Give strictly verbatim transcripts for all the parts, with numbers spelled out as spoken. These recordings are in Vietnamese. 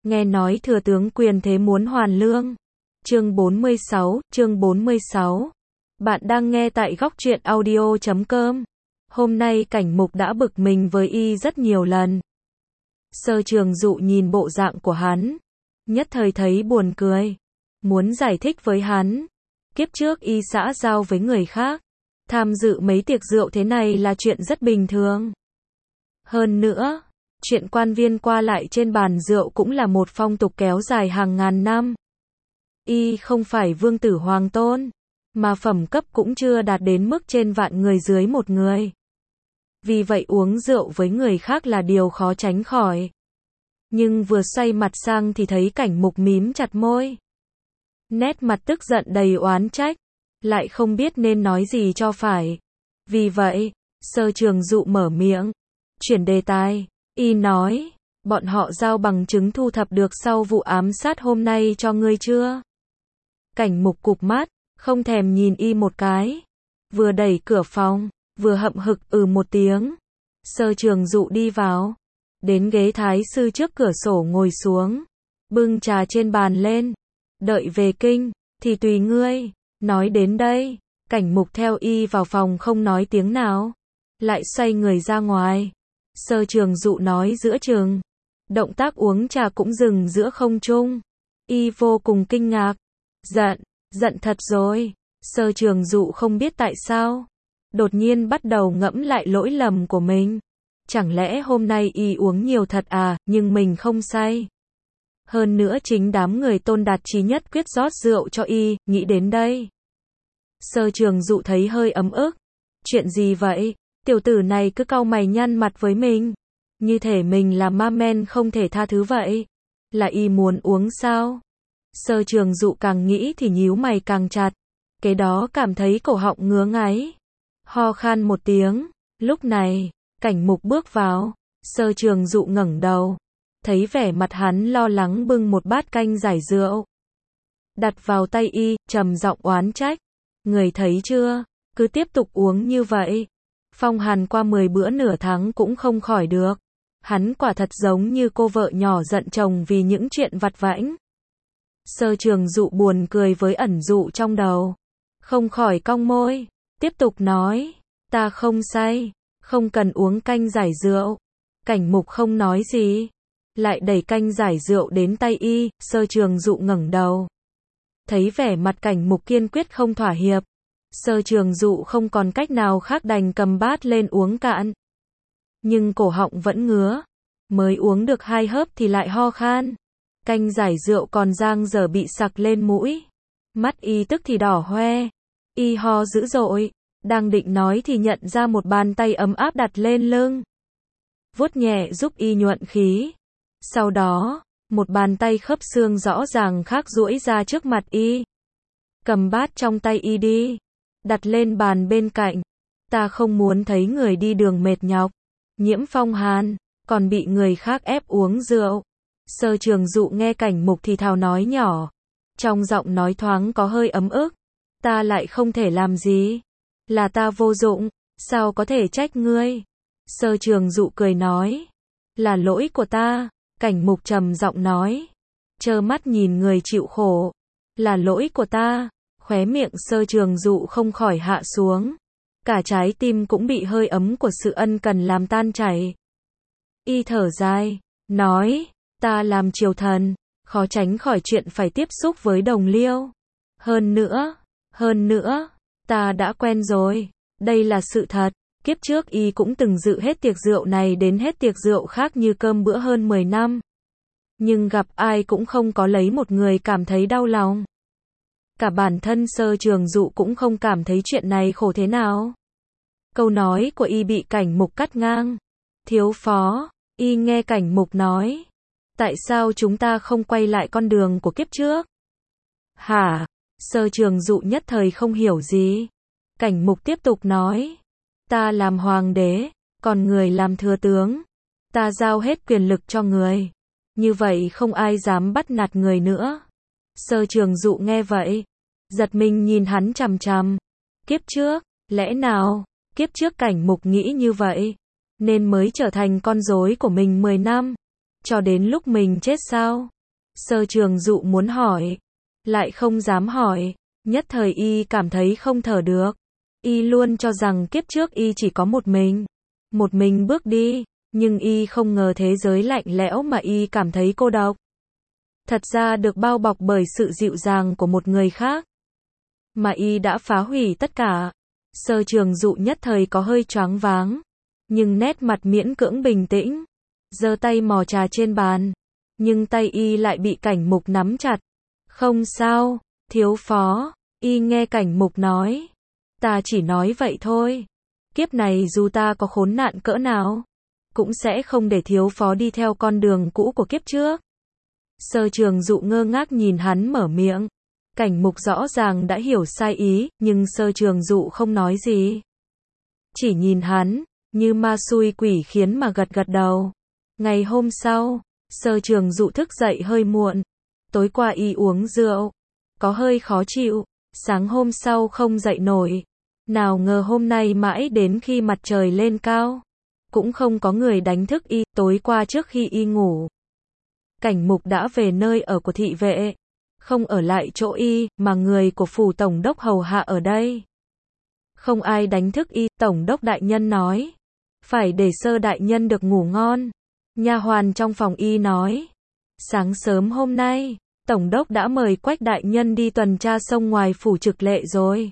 Nghe nói thừa tướng quyền thế muốn hoàn lương. Chương bốn mươi sáu, chương bốn mươi sáu. Bạn đang nghe tại góc truyện audio chấm com. Hôm nay Cảnh Mục đã bực mình với y rất nhiều lần. Sơ Trường Dụ nhìn bộ dạng của hắn, nhất thời thấy buồn cười. Muốn giải thích với hắn, kiếp trước y xã giao với người khác, tham dự mấy tiệc rượu thế này là chuyện rất bình thường. Hơn nữa, chuyện quan viên qua lại trên bàn rượu cũng là một phong tục kéo dài hàng ngàn năm. Y không phải vương tử hoàng tôn, mà phẩm cấp cũng chưa đạt đến mức trên vạn người dưới một người. Vì vậy uống rượu với người khác là điều khó tránh khỏi. Nhưng vừa xoay mặt sang thì thấy Cảnh Mục mím chặt môi, nét mặt tức giận đầy oán trách, lại không biết nên nói gì cho phải. Vì vậy, Sơ Trường Dụ mở miệng, chuyển đề tài. Y nói, bọn họ giao bằng chứng thu thập được sau vụ ám sát hôm nay cho ngươi chưa? Cảnh Mục cụp mắt, không thèm nhìn y một cái. Vừa đẩy cửa phòng, vừa hậm hực ừ một tiếng. Sơ Trường Dụ đi vào, đến ghế thái sư trước cửa sổ ngồi xuống, bưng trà trên bàn lên. Đợi về kinh, thì tùy ngươi. Nói đến đây, Cảnh Mục theo y vào phòng không nói tiếng nào, lại xoay người ra ngoài. Sơ Trường Dụ nói giữa chừng, động tác uống trà cũng dừng giữa không trung. Y vô cùng kinh ngạc, giận, giận thật rồi. Sơ Trường Dụ không biết tại sao, đột nhiên bắt đầu ngẫm lại lỗi lầm của mình. Chẳng lẽ hôm nay y uống nhiều thật à, nhưng mình không say. Hơn nữa chính đám người Tôn Đạt Chí nhất quyết rót rượu cho y, nghĩ đến đây. Sơ Trường Dụ thấy hơi ấm ức. Chuyện gì vậy? Tiểu tử này cứ cau mày nhăn mặt với mình, như thể mình là ma men không thể tha thứ vậy. Là y muốn uống sao? Sơ Trường Dụ càng nghĩ thì nhíu mày càng chặt, kế đó cảm thấy cổ họng ngứa ngáy, ho khan một tiếng. Lúc này, Cảnh Mục bước vào. Sơ Trường Dụ ngẩng đầu, thấy vẻ mặt hắn lo lắng bưng một bát canh giải rượu, đặt vào tay y, trầm giọng oán trách. Người thấy chưa, cứ tiếp tục uống như vậy, phong hàn qua mười bữa nửa tháng cũng không khỏi được. Hắn quả thật giống như cô vợ nhỏ giận chồng vì những chuyện vặt vãnh. Sơ Trường Dụ buồn cười với ẩn dụ trong đầu, không khỏi cong môi, tiếp tục nói, ta không say, không cần uống canh giải rượu. Cảnh Mục không nói gì, lại đẩy canh giải rượu đến tay y. Sơ Trường Dụ ngẩng đầu, thấy vẻ mặt Cảnh Mục kiên quyết không thỏa hiệp. Sơ Trường Dụ không còn cách nào khác đành cầm bát lên uống cạn. Nhưng cổ họng vẫn ngứa, mới uống được hai hớp thì lại ho khan. Canh giải rượu còn dang dở bị sặc lên mũi, mắt y tức thì đỏ hoe. Y ho dữ dội, đang định nói thì nhận ra một bàn tay ấm áp đặt lên lưng, vuốt nhẹ giúp y nhuận khí. Sau đó, một bàn tay khớp xương rõ ràng khác duỗi ra trước mặt y. Cầm bát trong tay y đi, đặt lên bàn bên cạnh. Ta không muốn thấy người đi đường mệt nhọc, nhiễm phong hàn, còn bị người khác ép uống rượu. Sơ Trường Dụ nghe Cảnh Mục thì thào nói nhỏ, trong giọng nói thoáng có hơi ấm ức. Ta lại không thể làm gì, là ta vô dụng, sao có thể trách ngươi. Sơ Trường Dụ cười nói, là lỗi của ta. Cảnh Mục trầm giọng nói, trơ mắt nhìn người chịu khổ, là lỗi của ta. Khóe miệng Sơ Trường Dụ không khỏi hạ xuống, cả trái tim cũng bị hơi ấm của sự ân cần làm tan chảy. Y thở dài, nói, ta làm triều thần, khó tránh khỏi chuyện phải tiếp xúc với đồng liêu. Hơn nữa, hơn nữa, ta đã quen rồi, đây là sự thật. Kiếp trước y cũng từng dự hết tiệc rượu này đến hết tiệc rượu khác như cơm bữa hơn mười năm. Nhưng gặp ai cũng không có lấy một người cảm thấy đau lòng. Cả bản thân Sơ Trường Dụ cũng không cảm thấy chuyện này khổ thế nào. Câu nói của y bị Cảnh Mục cắt ngang. Thiếu phó, y nghe Cảnh Mục nói, tại sao chúng ta không quay lại con đường của kiếp trước? Hả? Sơ Trường Dụ nhất thời không hiểu gì. Cảnh Mục tiếp tục nói, ta làm hoàng đế, còn người làm thừa tướng. Ta giao hết quyền lực cho người, như vậy không ai dám bắt nạt người nữa. Sơ Trường Dụ nghe vậy, giật mình nhìn hắn chằm chằm. Kiếp trước, lẽ nào, kiếp trước Cảnh Mục nghĩ như vậy, nên mới trở thành con rối của mình mười năm, cho đến lúc mình chết sao? Sơ Trường Dụ muốn hỏi, lại không dám hỏi, nhất thời y cảm thấy không thở được. Y luôn cho rằng kiếp trước y chỉ có một mình, một mình bước đi, nhưng y không ngờ thế giới lạnh lẽo mà y cảm thấy cô độc. Thật ra được bao bọc bởi sự dịu dàng của một người khác, mà y đã phá hủy tất cả. Sơ Trường Dụ nhất thời có hơi choáng váng, nhưng nét mặt miễn cưỡng bình tĩnh, giơ tay mò trà trên bàn, nhưng tay y lại bị Cảnh Mục nắm chặt. Không sao, thiếu phó, y nghe Cảnh Mục nói. Ta chỉ nói vậy thôi. Kiếp này dù ta có khốn nạn cỡ nào, cũng sẽ không để thiếu phó đi theo con đường cũ của kiếp trước. Sơ Trường Dụ ngơ ngác nhìn hắn mở miệng. Cảnh Mục rõ ràng đã hiểu sai ý, nhưng Sơ Trường Dụ không nói gì. Chỉ nhìn hắn, như ma xui quỷ khiến mà gật gật đầu. Ngày hôm sau, Sơ Trường Dụ thức dậy hơi muộn. Tối qua y uống rượu, có hơi khó chịu, sáng hôm sau không dậy nổi. Nào ngờ hôm nay mãi đến khi mặt trời lên cao, cũng không có người đánh thức y. Tối qua trước khi y ngủ, Cảnh Mục đã về nơi ở của thị vệ, không ở lại chỗ y, mà người của phủ tổng đốc hầu hạ ở đây. Không ai đánh thức y, tổng đốc đại nhân nói, phải để Sơ đại nhân được ngủ ngon. Nha hoàn trong phòng y nói, sáng sớm hôm nay, tổng đốc đã mời Quách đại nhân đi tuần tra sông ngoài phủ Trực Lệ rồi.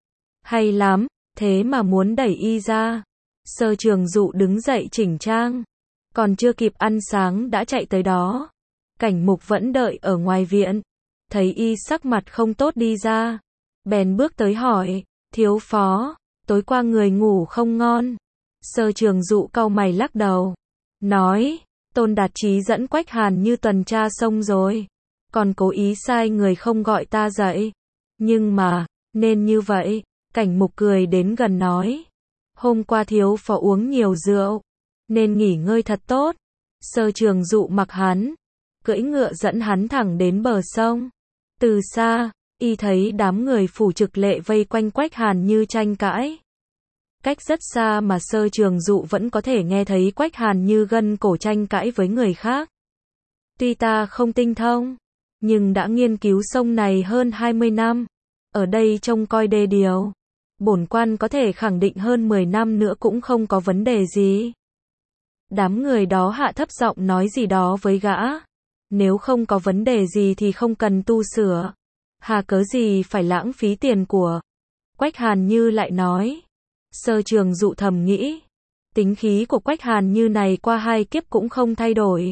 Hay lắm, thế mà muốn đẩy y ra. Sơ Trường Dụ đứng dậy chỉnh trang, còn chưa kịp ăn sáng đã chạy tới đó. Cảnh Mục vẫn đợi ở ngoài viện, thấy y sắc mặt không tốt đi ra, bèn bước tới hỏi, thiếu phó, tối qua người ngủ không ngon. Sơ Trường Dụ cau mày lắc đầu, nói, Tôn Đạt Chí dẫn Quách Hàn Như tuần tra sông rồi, còn cố ý sai người không gọi ta dậy. Nhưng mà, nên như vậy. Cảnh Mục cười đến gần nói, hôm qua thiếu phó uống nhiều rượu, nên nghỉ ngơi thật tốt. Sơ Trường Dụ mặc hắn, cưỡi ngựa dẫn hắn thẳng đến bờ sông. Từ xa, y thấy đám người phủ Trực Lệ vây quanh Quách Hàn Như tranh cãi. Cách rất xa mà Sơ Trường Dụ vẫn có thể nghe thấy Quách Hàn Như gân cổ tranh cãi với người khác. Tuy ta không tinh thông, nhưng đã nghiên cứu sông này hơn hai mươi năm, ở đây trông coi đê điều. Bổn quan có thể khẳng định hơn mười năm nữa cũng không có vấn đề gì. Đám người đó hạ thấp giọng nói gì đó với gã. Nếu không có vấn đề gì thì không cần tu sửa. Hà cớ gì phải lãng phí tiền của. Quách Hàn Như lại nói. Sơ Trường Dụ thầm nghĩ. Tính khí của Quách Hàn Như này qua hai kiếp cũng không thay đổi.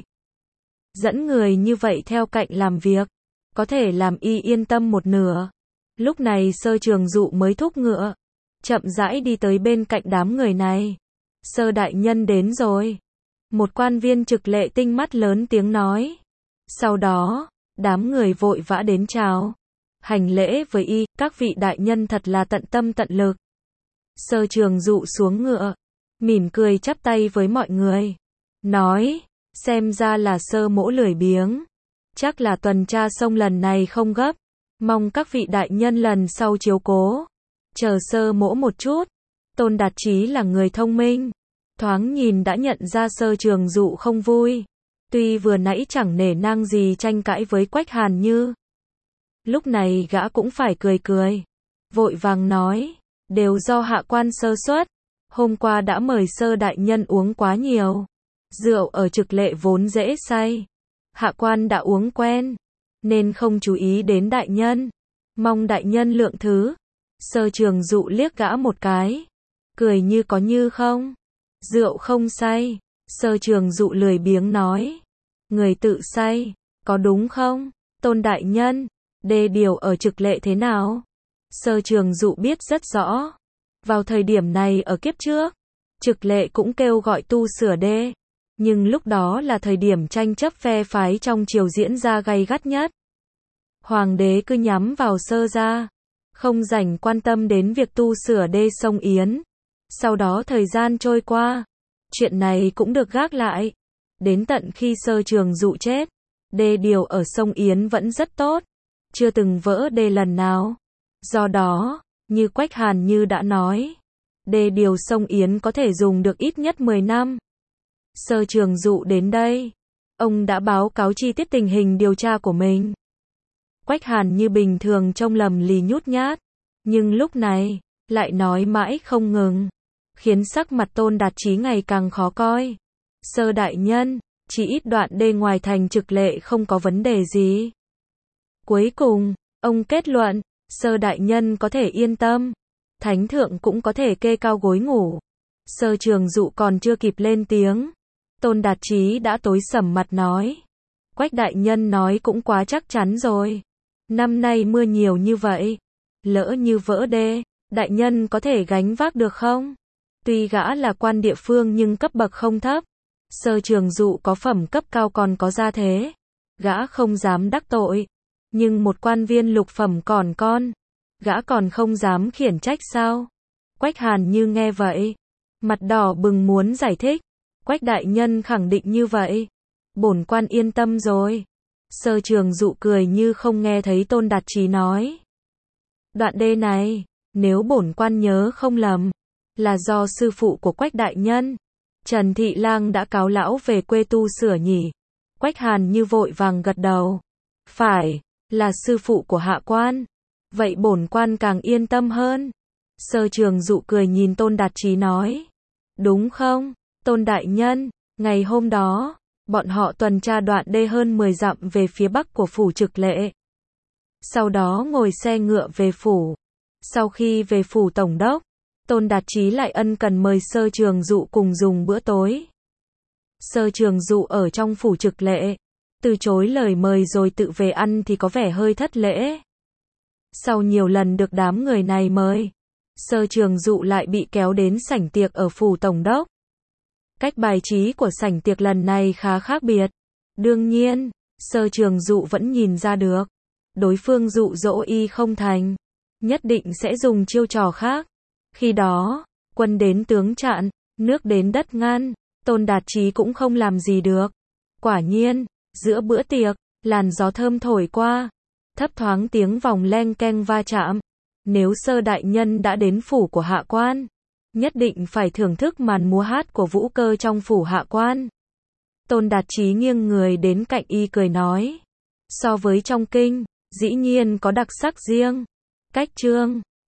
Dẫn người như vậy theo cạnh làm việc, có thể làm y yên tâm một nửa. Lúc này Sơ Trường Dụ mới thúc ngựa, chậm rãi đi tới bên cạnh đám người này. Sơ đại nhân đến rồi. Một quan viên Trực Lệ tinh mắt lớn tiếng nói. Sau đó, đám người vội vã đến chào, hành lễ với y, các vị đại nhân thật là tận tâm tận lực. Sơ Trường Dụ xuống ngựa, mỉm cười chắp tay với mọi người, nói, xem ra là Sơ mỗ lười biếng, chắc là tuần tra sông lần này không gấp, mong các vị đại nhân lần sau chiếu cố, chờ Sơ mỗ một chút. Tôn Đạt Chí là người thông minh, thoáng nhìn đã nhận ra Sơ Trường Dụ không vui, tuy vừa nãy chẳng nể nang gì tranh cãi với Quách Hàn Như. Lúc này gã cũng phải cười cười, vội vàng nói, đều do hạ quan sơ suất, hôm qua đã mời Sơ đại nhân uống quá nhiều, rượu ở Trực Lệ vốn dễ say, hạ quan đã uống quen, nên không chú ý đến đại nhân, mong đại nhân lượng thứ. Sơ Trường Dụ liếc gã một cái, cười như có như không, rượu không say. Sơ Trường Dụ lười biếng nói, người tự say, có đúng không, Tôn đại nhân, đê điều ở Trực Lệ thế nào? Sơ Trường Dụ biết rất rõ, vào thời điểm này ở kiếp trước, Trực Lệ cũng kêu gọi tu sửa đê, nhưng lúc đó là thời điểm tranh chấp phe phái trong triều diễn ra gay gắt nhất. Hoàng đế cứ nhắm vào Sơ gia, không rảnh quan tâm đến việc tu sửa đê sông Yến. Sau đó thời gian trôi qua, chuyện này cũng được gác lại. Đến tận khi Sơ Trường Dụ chết, đê điều ở sông Yến vẫn rất tốt, chưa từng vỡ đê lần nào. Do đó, như Quách Hàn Như đã nói, đê điều sông Yến có thể dùng được ít nhất mười năm. Sơ Trường Dụ đến đây, Ông đã báo cáo chi tiết tình hình điều tra của mình. Quách Hàn như bình thường trông lầm lì nhút nhát, nhưng lúc này, lại nói mãi không ngừng, khiến sắc mặt Tôn Đạt Chí ngày càng khó coi. Sơ đại nhân, chỉ ít đoạn đê ngoài thành Trực Lệ không có vấn đề gì. Cuối cùng, ông kết luận, Sơ đại nhân có thể yên tâm, Thánh thượng cũng có thể kê cao gối ngủ. Sơ Trường Dụ còn chưa kịp lên tiếng, Tôn Đạt Chí đã tối sầm mặt nói. Quách đại nhân nói cũng quá chắc chắn rồi. Năm nay mưa nhiều như vậy, lỡ như vỡ đê, đại nhân có thể gánh vác được không? Tuy gã là quan địa phương nhưng cấp bậc không thấp. Sơ Trường Dụ có phẩm cấp cao còn có gia thế, gã không dám đắc tội. Nhưng một quan viên lục phẩm còn con, gã còn không dám khiển trách sao? Quách Hàn như nghe vậy, mặt đỏ bừng muốn giải thích. Quách đại nhân khẳng định như vậy, bổn quan yên tâm rồi. Sơ Trường Dụ cười như không nghe thấy Tôn Đạt Chí nói. Đoạn đê này, nếu bổn quan nhớ không lầm, là do sư phụ của Quách đại nhân, Trần Thị Lang đã cáo lão về quê tu sửa nhỉ? Quách Hàn như vội vàng gật đầu. Phải, là sư phụ của hạ quan. Vậy bổn quan càng yên tâm hơn. Sơ Trường Dụ cười nhìn Tôn Đạt Chí nói. Đúng không, Tôn đại nhân, ngày hôm đó, bọn họ tuần tra đoạn đê hơn mười dặm về phía bắc của phủ Trực Lệ. Sau đó ngồi xe ngựa về phủ. Sau khi về phủ tổng đốc, Tôn Đạt Chí lại ân cần mời Sơ Trường Dụ cùng dùng bữa tối. Sơ Trường Dụ ở trong phủ Trực Lệ, từ chối lời mời rồi tự về ăn thì có vẻ hơi thất lễ. Sau nhiều lần được đám người này mời, Sơ Trường Dụ lại bị kéo đến sảnh tiệc ở phủ tổng đốc. Cách bài trí của sảnh tiệc lần này khá khác biệt. Đương nhiên, Sơ Trường Dụ vẫn nhìn ra được, đối phương dụ dỗ y không thành, nhất định sẽ dùng chiêu trò khác. Khi đó, quân đến tướng chặn, nước đến đất ngăn, Tôn Đạt Chí cũng không làm gì được. Quả nhiên, giữa bữa tiệc, làn gió thơm thổi qua, thấp thoáng tiếng vòng leng keng va chạm. Nếu Sơ đại nhân đã đến phủ của hạ quan, nhất định phải thưởng thức màn múa hát của vũ cơ trong phủ hạ quan. Tôn Đạt Chí nghiêng người đến cạnh y cười nói. So với trong kinh, dĩ nhiên có đặc sắc riêng. Cách chương